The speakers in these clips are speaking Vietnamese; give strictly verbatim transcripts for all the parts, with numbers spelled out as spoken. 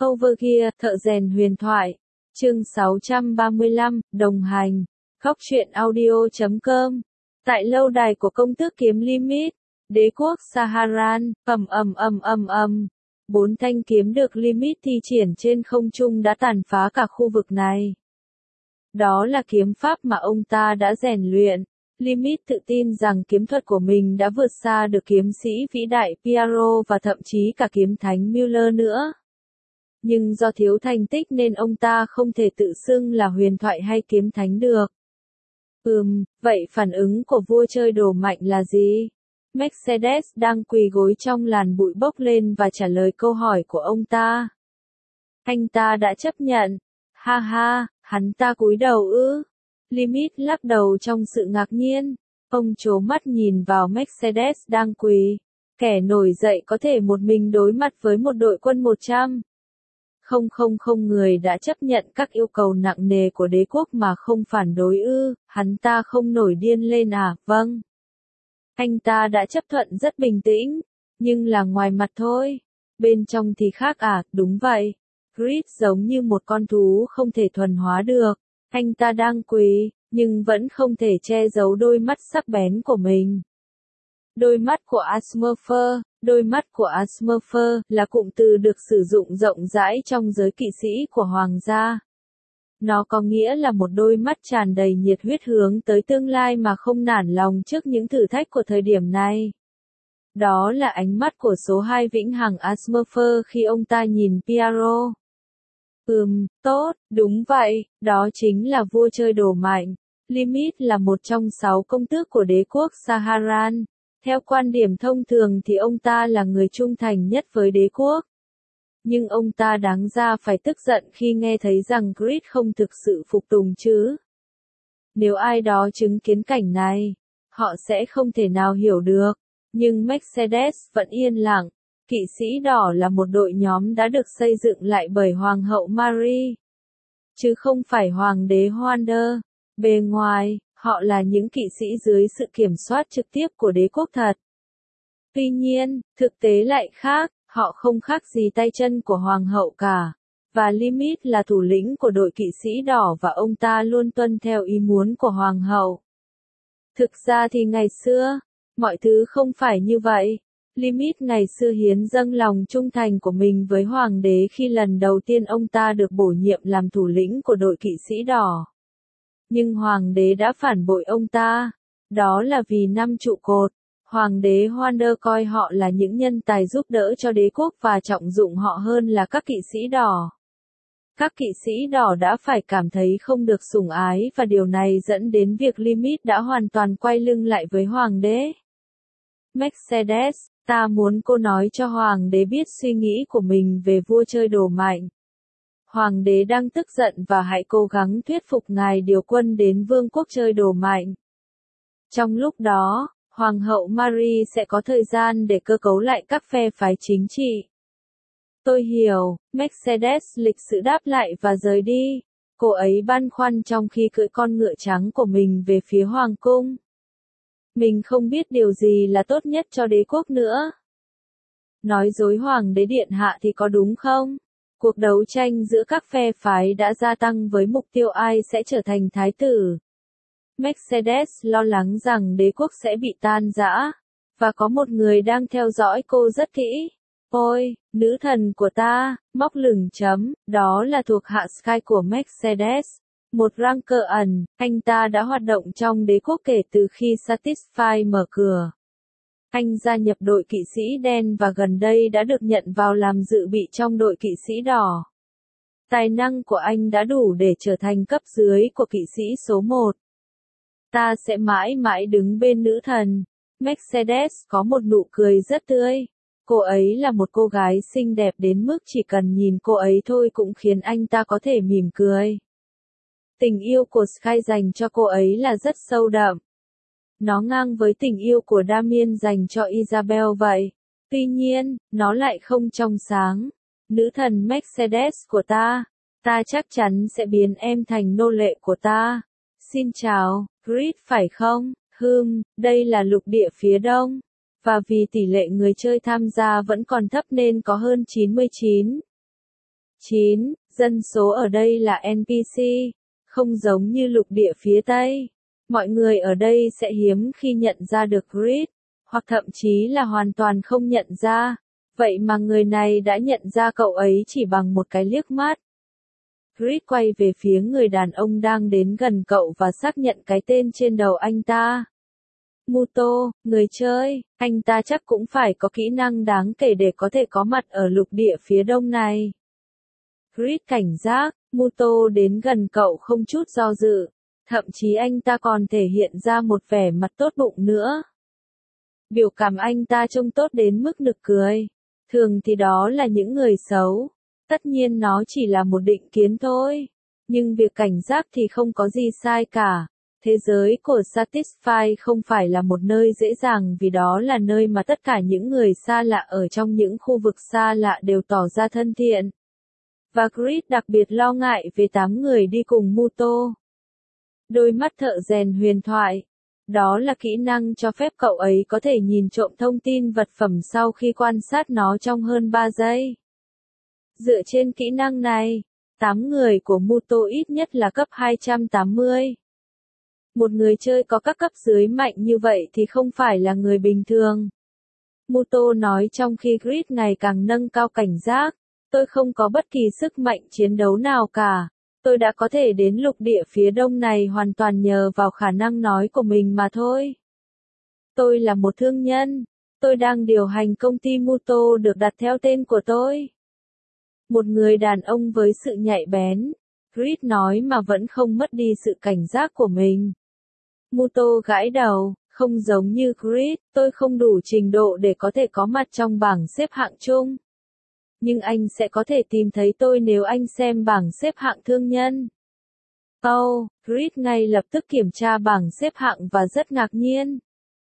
Overgear, thợ rèn huyền thoại. Chương sáu trăm ba mươi lăm, đồng hành. Góc truyện audio chấm com. Tại lâu đài của công tước kiếm Limit, đế quốc Saharan, ầm ầm ầm ầm ầm. Bốn thanh kiếm được Limit thi triển trên không trung đã tàn phá cả khu vực này. Đó là kiếm pháp mà ông ta đã rèn luyện. Limit tự tin rằng kiếm thuật của mình đã vượt xa được kiếm sĩ vĩ đại Piero và thậm chí cả kiếm thánh Müller nữa. Nhưng do thiếu thành tích nên ông ta không thể tự xưng là huyền thoại hay kiếm thánh được. Ừm, vậy phản ứng của vua chơi đồ mạnh là gì? Mercedes đang quỳ gối trong làn bụi bốc lên và trả lời câu hỏi của ông ta. Anh ta đã chấp nhận. Ha ha, hắn ta cúi đầu ư? Limit lắc đầu trong sự ngạc nhiên. Ông trố mắt nhìn vào Mercedes đang quỳ. Kẻ nổi dậy có thể một mình đối mặt với một đội quân một trăm. Không không không người đã chấp nhận các yêu cầu nặng nề của đế quốc mà không phản đối ư, hắn ta không nổi điên lên à, vâng. Anh ta đã chấp thuận rất bình tĩnh, nhưng là ngoài mặt thôi. Bên trong thì khác à, đúng vậy. Grid giống như một con thú không thể thuần hóa được. Anh ta đang quỳ, nhưng vẫn không thể che giấu đôi mắt sắc bén của mình. Đôi mắt của Asmurfer, đôi mắt của Asmurfer là cụm từ được sử dụng rộng rãi trong giới kỵ sĩ của hoàng gia. Nó có nghĩa là một đôi mắt tràn đầy nhiệt huyết hướng tới tương lai mà không nản lòng trước những thử thách của thời điểm này. Đó là ánh mắt của số hai vĩnh hằng Asmurfer khi ông ta nhìn Piero. Ừm, tốt, đúng vậy, đó chính là vua chơi đồ mạnh. Limit là một trong sáu công tước của đế quốc Saharan. Theo quan điểm thông thường thì ông ta là người trung thành nhất với đế quốc. Nhưng ông ta đáng ra phải tức giận khi nghe thấy rằng Grid không thực sự phục tùng chứ. Nếu ai đó chứng kiến cảnh này, họ sẽ không thể nào hiểu được. Nhưng Mercedes vẫn yên lặng. Kỵ sĩ đỏ là một đội nhóm đã được xây dựng lại bởi Hoàng hậu Marie, chứ không phải Hoàng đế Wander. Bề ngoài, họ là những kỵ sĩ dưới sự kiểm soát trực tiếp của đế quốc thật. Tuy nhiên, thực tế lại khác, họ không khác gì tay chân của Hoàng hậu cả. Và Limit là thủ lĩnh của đội kỵ sĩ đỏ và ông ta luôn tuân theo ý muốn của Hoàng hậu. Thực ra thì ngày xưa, mọi thứ không phải như vậy. Limit ngày xưa hiến dâng lòng trung thành của mình với Hoàng đế khi lần đầu tiên ông ta được bổ nhiệm làm thủ lĩnh của đội kỵ sĩ đỏ. Nhưng Hoàng đế đã phản bội ông ta. Đó là vì năm trụ cột. Hoàng đế Wander coi họ là những nhân tài giúp đỡ cho đế quốc và trọng dụng họ hơn là các kỵ sĩ đỏ. Các kỵ sĩ đỏ đã phải cảm thấy không được sủng ái và điều này dẫn đến việc Limit đã hoàn toàn quay lưng lại với Hoàng đế. Mercedes, ta muốn cô nói cho Hoàng đế biết suy nghĩ của mình về vua chơi đồ mạnh. Hoàng đế đang tức giận và hãy cố gắng thuyết phục ngài điều quân đến vương quốc chơi đồ mạnh. Trong lúc đó, Hoàng hậu Marie sẽ có thời gian để cơ cấu lại các phe phái chính trị. Tôi hiểu, Mercedes lịch sự đáp lại và rời đi. Cô ấy băn khoăn trong khi cưỡi con ngựa trắng của mình về phía hoàng cung. Mình không biết điều gì là tốt nhất cho đế quốc nữa. Nói dối Hoàng đế điện hạ thì có đúng không? Cuộc đấu tranh giữa các phe phái đã gia tăng với mục tiêu ai sẽ trở thành thái tử. Mercedes lo lắng rằng đế quốc sẽ bị tan rã, và có một người đang theo dõi cô rất kỹ. Ôi, nữ thần của ta, móc lửng chấm, đó là thuộc hạ Sky của Mercedes. Một ranker ẩn, anh ta đã hoạt động trong đế quốc kể từ khi Satisfy mở cửa. Anh gia nhập đội kỵ sĩ đen và gần đây đã được nhận vào làm dự bị trong đội kỵ sĩ đỏ. Tài năng của anh đã đủ để trở thành cấp dưới của kỵ sĩ số một. Ta sẽ mãi mãi đứng bên nữ thần. Mercedes có một nụ cười rất tươi. Cô ấy là một cô gái xinh đẹp đến mức chỉ cần nhìn cô ấy thôi cũng khiến anh ta có thể mỉm cười. Tình yêu của Sky dành cho cô ấy là rất sâu đậm. Nó ngang với tình yêu của Damien dành cho Isabel vậy. Tuy nhiên, nó lại không trong sáng. Nữ thần Mercedes của ta, ta chắc chắn sẽ biến em thành nô lệ của ta. Xin chào, Grid phải không? Hừm, đây là lục địa phía đông. Và vì tỷ lệ người chơi tham gia vẫn còn thấp nên có hơn chín mươi chín chín. Dân số ở đây là en pê xê, không giống như lục địa phía Tây. Mọi người ở đây sẽ hiếm khi nhận ra được Grid, hoặc thậm chí là hoàn toàn không nhận ra. Vậy mà người này đã nhận ra cậu ấy chỉ bằng một cái liếc mắt. Grid quay về phía người đàn ông đang đến gần cậu và xác nhận cái tên trên đầu anh ta. Muto, người chơi, anh ta chắc cũng phải có kỹ năng đáng kể để có thể có mặt ở lục địa phía đông này. Grid cảnh giác, Muto đến gần cậu không chút do dự, thậm chí anh ta còn thể hiện ra một vẻ mặt tốt bụng nữa. Biểu cảm anh ta trông tốt đến mức nực cười. Thường thì đó là những người xấu. Tất nhiên nó chỉ là một định kiến thôi. Nhưng việc cảnh giác thì không có gì sai cả. Thế giới của Satisfy không phải là một nơi dễ dàng vì đó là nơi mà tất cả những người xa lạ ở trong những khu vực xa lạ đều tỏ ra thân thiện. Và Grid đặc biệt lo ngại về tám người đi cùng Muto. Đôi mắt thợ rèn huyền thoại. Đó là kỹ năng cho phép cậu ấy có thể nhìn trộm thông tin vật phẩm sau khi quan sát nó trong hơn ba giây. Dựa trên kỹ năng này, tám người của Muto ít nhất là cấp hai trăm tám mươi. Một người chơi có các cấp dưới mạnh như vậy thì không phải là người bình thường. Muto nói trong khi Grid ngày càng nâng cao cảnh giác, tôi không có bất kỳ sức mạnh chiến đấu nào cả. Tôi đã có thể đến lục địa phía đông này hoàn toàn nhờ vào khả năng nói của mình mà thôi. Tôi là một thương nhân. Tôi đang điều hành công ty Muto được đặt theo tên của tôi. Một người đàn ông với sự nhạy bén. Grid nói mà vẫn không mất đi sự cảnh giác của mình. Muto gãi đầu, không giống như Grid, tôi không đủ trình độ để có thể có mặt trong bảng xếp hạng chung. Nhưng anh sẽ có thể tìm thấy tôi nếu anh xem bảng xếp hạng thương nhân. Oh, Grid ngay lập tức kiểm tra bảng xếp hạng và rất ngạc nhiên.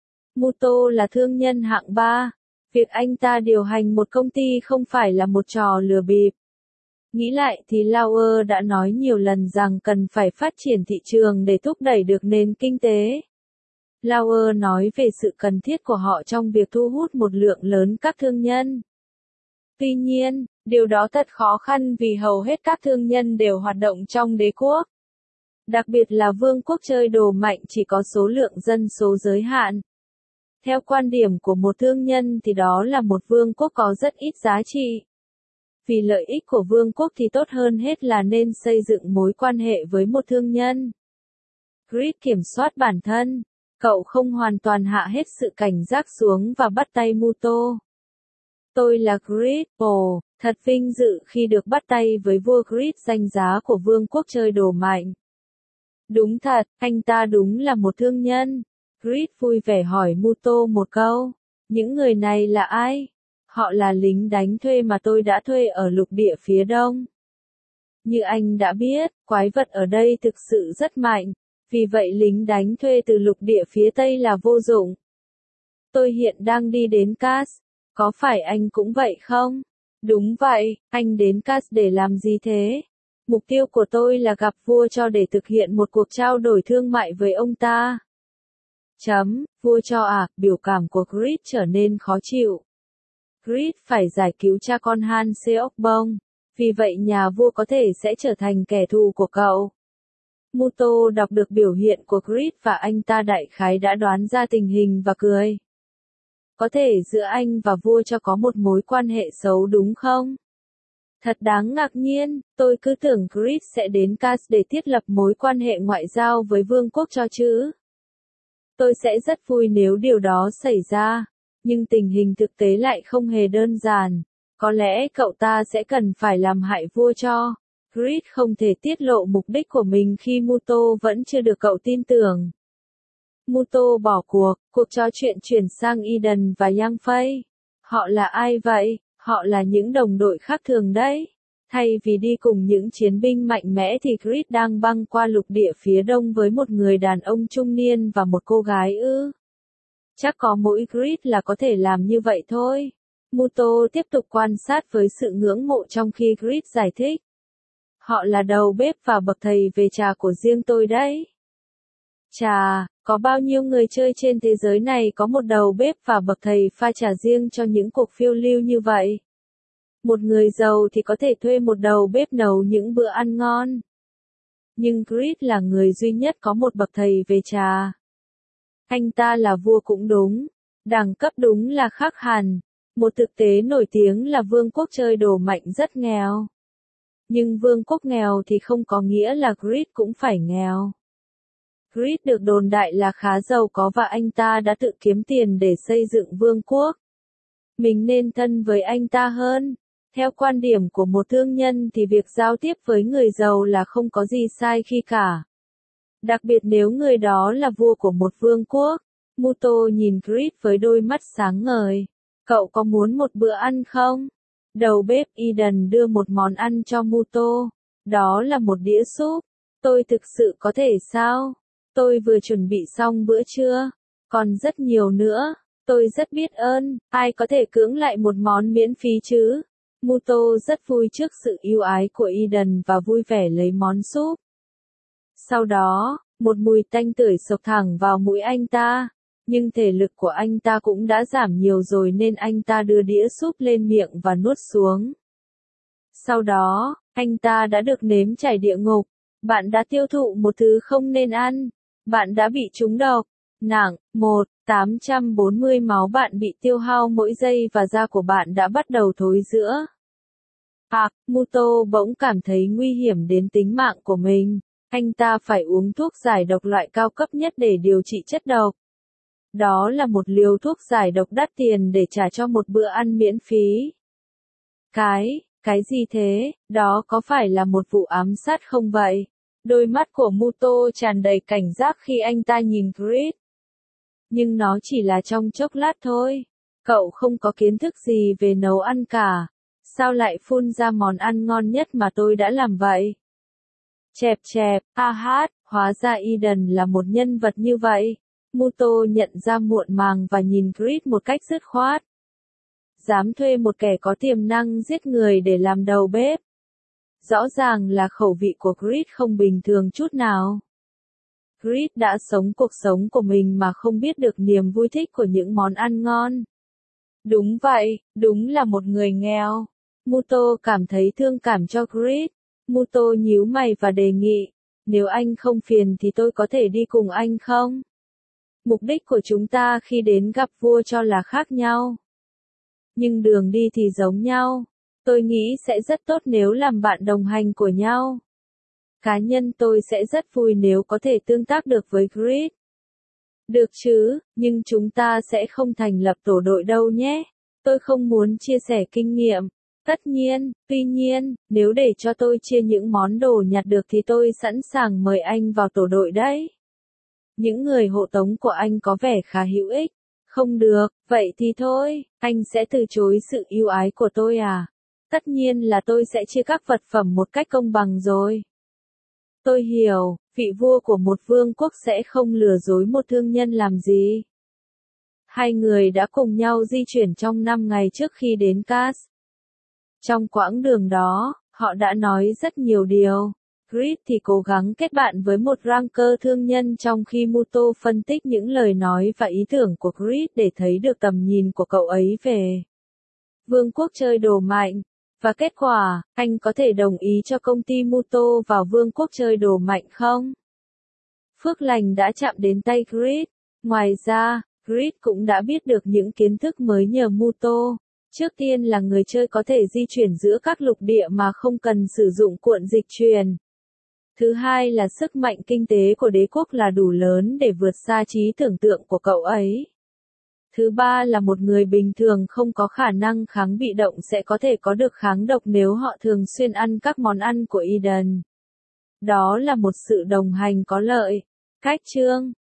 Muto là thương nhân hạng ba. Việc anh ta điều hành một công ty không phải là một trò lừa bịp. Nghĩ lại thì Lauer đã nói nhiều lần rằng cần phải phát triển thị trường để thúc đẩy được nền kinh tế. Lauer nói về sự cần thiết của họ trong việc thu hút một lượng lớn các thương nhân. Tuy nhiên, điều đó thật khó khăn vì hầu hết các thương nhân đều hoạt động trong đế quốc. Đặc biệt là vương quốc chơi đồ mạnh chỉ có số lượng dân số giới hạn. Theo quan điểm của một thương nhân thì đó là một vương quốc có rất ít giá trị. Vì lợi ích của vương quốc thì tốt hơn hết là nên xây dựng mối quan hệ với một thương nhân. Grid kiểm soát bản thân. Cậu không hoàn toàn hạ hết sự cảnh giác xuống và bắt tay Muto. Tôi là Grid, ồ, thật vinh dự khi được bắt tay với vua Grid danh giá của vương quốc chơi đồ mạnh. Đúng thật, anh ta đúng là một thương nhân. Grid vui vẻ hỏi Muto một câu. Những người này là ai? Họ là lính đánh thuê mà tôi đã thuê ở lục địa phía đông. Như anh đã biết, quái vật ở đây thực sự rất mạnh. Vì vậy lính đánh thuê từ lục địa phía tây là vô dụng. Tôi hiện đang đi đến Cass. Có phải anh cũng vậy không? Đúng vậy, anh đến Cass để làm gì thế? Mục tiêu của tôi là gặp vua cho để thực hiện một cuộc trao đổi thương mại với ông ta. Chấm, vua cho à, biểu cảm của Grid trở nên khó chịu. Grid phải giải cứu cha con Han Seok-bong, vì vậy nhà vua có thể sẽ trở thành kẻ thù của cậu. Muto đọc được biểu hiện của Grid và anh ta đại khái đã đoán ra tình hình và cười. Có thể giữa anh và vua cho có một mối quan hệ xấu đúng không? Thật đáng ngạc nhiên, tôi cứ tưởng Grid sẽ đến Cass để thiết lập mối quan hệ ngoại giao với vương quốc cho chứ. Tôi sẽ rất vui nếu điều đó xảy ra, nhưng tình hình thực tế lại không hề đơn giản. Có lẽ cậu ta sẽ cần phải làm hại vua cho. Grid không thể tiết lộ mục đích của mình khi Muto vẫn chưa được cậu tin tưởng. Muto bỏ cuộc, cuộc trò chuyện chuyển sang Eden và Yang Fei. Họ là ai vậy? Họ là những đồng đội khác thường đấy. Thay vì đi cùng những chiến binh mạnh mẽ thì Grid đang băng qua lục địa phía đông với một người đàn ông trung niên và một cô gái ư. Chắc có mỗi Grid là có thể làm như vậy thôi. Muto tiếp tục quan sát với sự ngưỡng mộ trong khi Grid giải thích. Họ là đầu bếp và bậc thầy về trà của riêng tôi đấy. Trà, có bao nhiêu người chơi trên thế giới này có một đầu bếp và bậc thầy pha trà riêng cho những cuộc phiêu lưu như vậy? Một người giàu thì có thể thuê một đầu bếp nấu những bữa ăn ngon. Nhưng Creed là người duy nhất có một bậc thầy về trà. Anh ta là vua cũng đúng, đẳng cấp đúng là khác hẳn. Một thực tế nổi tiếng là vương quốc chơi đồ mạnh rất nghèo. Nhưng vương quốc nghèo thì không có nghĩa là Creed cũng phải nghèo. Creed được đồn đại là khá giàu có và anh ta đã tự kiếm tiền để xây dựng vương quốc. Mình nên thân với anh ta hơn. Theo quan điểm của một thương nhân thì việc giao tiếp với người giàu là không có gì sai khi cả. Đặc biệt nếu người đó là vua của một vương quốc. Muto nhìn Creed với đôi mắt sáng ngời. Cậu có muốn một bữa ăn không? Đầu bếp Eden đưa một món ăn cho Muto. Đó là một đĩa súp. Tôi thực sự có thể sao? Tôi vừa chuẩn bị xong bữa trưa. Còn rất nhiều nữa. Tôi rất biết ơn. Ai có thể cưỡng lại một món miễn phí chứ? Muto rất vui trước sự ưu ái của Eden và vui vẻ lấy món súp. Sau đó, một mùi tanh tưởi sộc thẳng vào mũi anh ta. Nhưng thể lực của anh ta cũng đã giảm nhiều rồi nên anh ta đưa đĩa súp lên miệng và nuốt xuống. Sau đó, anh ta đã được nếm trải địa ngục. Bạn đã tiêu thụ một thứ không nên ăn. Bạn đã bị trúng độc. Nặng, một nghìn tám trăm bốn mươi máu bạn bị tiêu hao mỗi giây và da của bạn đã bắt đầu thối rữa. À, Muto bỗng cảm thấy nguy hiểm đến tính mạng của mình. Anh ta phải uống thuốc giải độc loại cao cấp nhất để điều trị chất độc. Đó là một liều thuốc giải độc đắt tiền để trả cho một bữa ăn miễn phí. Cái, cái gì thế, đó có phải là một vụ ám sát không vậy? Đôi mắt của Muto tràn đầy cảnh giác khi anh ta nhìn Creed. Nhưng nó chỉ là trong chốc lát thôi. Cậu không có kiến thức gì về nấu ăn cả. Sao lại phun ra món ăn ngon nhất mà tôi đã làm vậy? Chẹp chẹp, a hát, hóa ra Eden là một nhân vật như vậy. Muto nhận ra muộn màng và nhìn Creed một cách dứt khoát. Dám thuê một kẻ có tiềm năng giết người để làm đầu bếp. Rõ ràng là khẩu vị của Creed không bình thường chút nào. Creed đã sống cuộc sống của mình mà không biết được niềm vui thích của những món ăn ngon. Đúng vậy, đúng là một người nghèo. Muto cảm thấy thương cảm cho Creed. Muto nhíu mày và đề nghị, nếu anh không phiền thì tôi có thể đi cùng anh không? Mục đích của chúng ta khi đến gặp vua cho là khác nhau. Nhưng đường đi thì giống nhau. Tôi nghĩ sẽ rất tốt nếu làm bạn đồng hành của nhau. Cá nhân tôi sẽ rất vui nếu có thể tương tác được với Creed. Được chứ, nhưng chúng ta sẽ không thành lập tổ đội đâu nhé. Tôi không muốn chia sẻ kinh nghiệm. Tất nhiên, tuy nhiên, nếu để cho tôi chia những món đồ nhặt được thì tôi sẵn sàng mời anh vào tổ đội đấy. Những người hộ tống của anh có vẻ khá hữu ích. Không được, vậy thì thôi, anh sẽ từ chối sự ưu ái của tôi à? Tất nhiên là tôi sẽ chia các vật phẩm một cách công bằng rồi. Tôi hiểu, vị vua của một vương quốc sẽ không lừa dối một thương nhân làm gì. Hai người đã cùng nhau di chuyển trong năm ngày trước khi đến Cass. Trong quãng đường đó, họ đã nói rất nhiều điều. Creed thì cố gắng kết bạn với một ranker thương nhân trong khi Muto phân tích những lời nói và ý tưởng của Creed để thấy được tầm nhìn của cậu ấy về vương quốc chơi đồ mạnh. Và kết quả, anh có thể đồng ý cho công ty Muto vào vương quốc chơi đồ mạnh không? Phước lành đã chạm đến tay Creed. Ngoài ra, Creed cũng đã biết được những kiến thức mới nhờ Muto. Trước tiên là người chơi có thể di chuyển giữa các lục địa mà không cần sử dụng cuộn dịch truyền. Thứ hai là sức mạnh kinh tế của đế quốc là đủ lớn để vượt xa trí tưởng tượng của cậu ấy. Thứ ba là một người bình thường không có khả năng kháng bị động sẽ có thể có được kháng độc nếu họ thường xuyên ăn các món ăn của Eden. Đó là một sự đồng hành có lợi. Cách chương